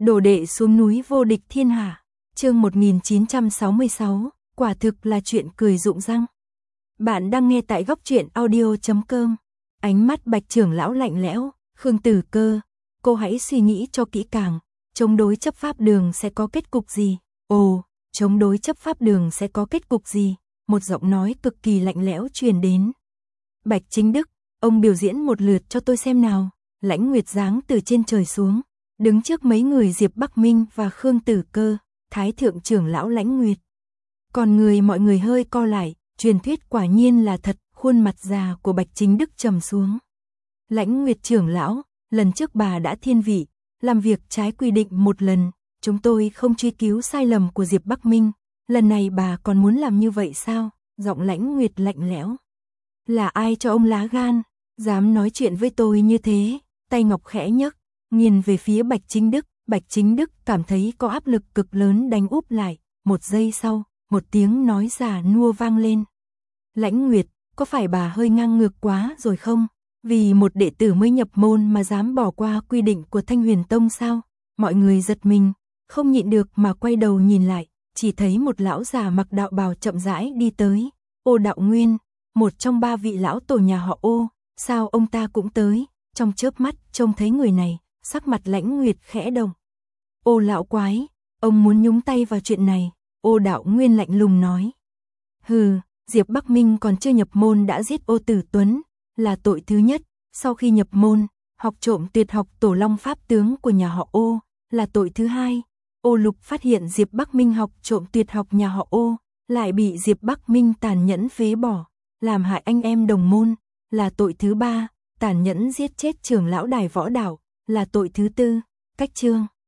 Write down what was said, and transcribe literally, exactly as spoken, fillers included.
Đồ đệ xuống núi vô địch thiên hạ. Chương một nghìn chín trăm sáu mươi sáu, quả thực là chuyện cười rụng răng. Bạn đang nghe tại góc truyện audio chấm com. Ánh mắt Bạch trưởng lão lạnh lẽo, Khương Tử Cơ, cô hãy suy nghĩ cho kỹ càng, chống đối chấp pháp đường sẽ có kết cục gì? Ồ, chống đối chấp pháp đường sẽ có kết cục gì? Một giọng nói cực kỳ lạnh lẽo truyền đến. Bạch Chính Đức, ông biểu diễn một lượt cho tôi xem nào. Lãnh Nguyệt giáng từ trên trời xuống, đứng trước mấy người Diệp Bắc Minh và Khương Tử Cơ, Thái thượng trưởng lão Lãnh Nguyệt. Còn người mọi người hơi co lại, truyền thuyết quả nhiên là thật, khuôn mặt già của Bạch Chính Đức trầm xuống. Lãnh Nguyệt trưởng lão, lần trước bà đã thiên vị, làm việc trái quy định một lần, chúng tôi không truy cứu sai lầm của Diệp Bắc Minh, lần này bà còn muốn làm như vậy sao? Giọng Lãnh Nguyệt lạnh lẽo. Là ai cho ông lá gan, dám nói chuyện với tôi như thế? Tay ngọc khẽ nhấc, nghiền về phía Bạch Chính Đức. Bạch Chính Đức cảm thấy có áp lực cực lớn đánh úp lại. Một giây sau, một tiếng nói già nua vang lên. Lãnh Nguyệt, có phải bà hơi ngang ngược quá rồi không? Vì một đệ tử mới nhập môn mà dám bỏ qua quy định của Thanh Huyền Tông sao? Mọi người giật mình, không nhịn được mà quay đầu nhìn lại, chỉ thấy một lão già mặc đạo bào chậm rãi đi tới. Ô Đạo Nguyên, một trong ba vị lão tổ nhà họ Ô, sao ông ta cũng tới? Trong chớp mắt trông thấy người này, sắc mặt Lãnh Nguyệt khẽ động. Ô lão quái, ông muốn nhúng tay vào chuyện này? Ô Đạo Nguyên lạnh lùng nói. Hừ, Diệp Bắc Minh còn chưa nhập môn đã giết Ô Tử Tuấn, là tội thứ nhất. Sau khi nhập môn, học trộm tuyệt học Tổ Long Pháp tướng của nhà họ Ô, là tội thứ hai. Ô Lục phát hiện Diệp Bắc Minh học trộm tuyệt học nhà họ Ô, lại bị Diệp Bắc Minh tàn nhẫn phế bỏ, làm hại anh em đồng môn, là tội thứ ba. Tàn nhẫn giết chết trưởng lão đài võ đảo, là tội thứ tư. Cách chương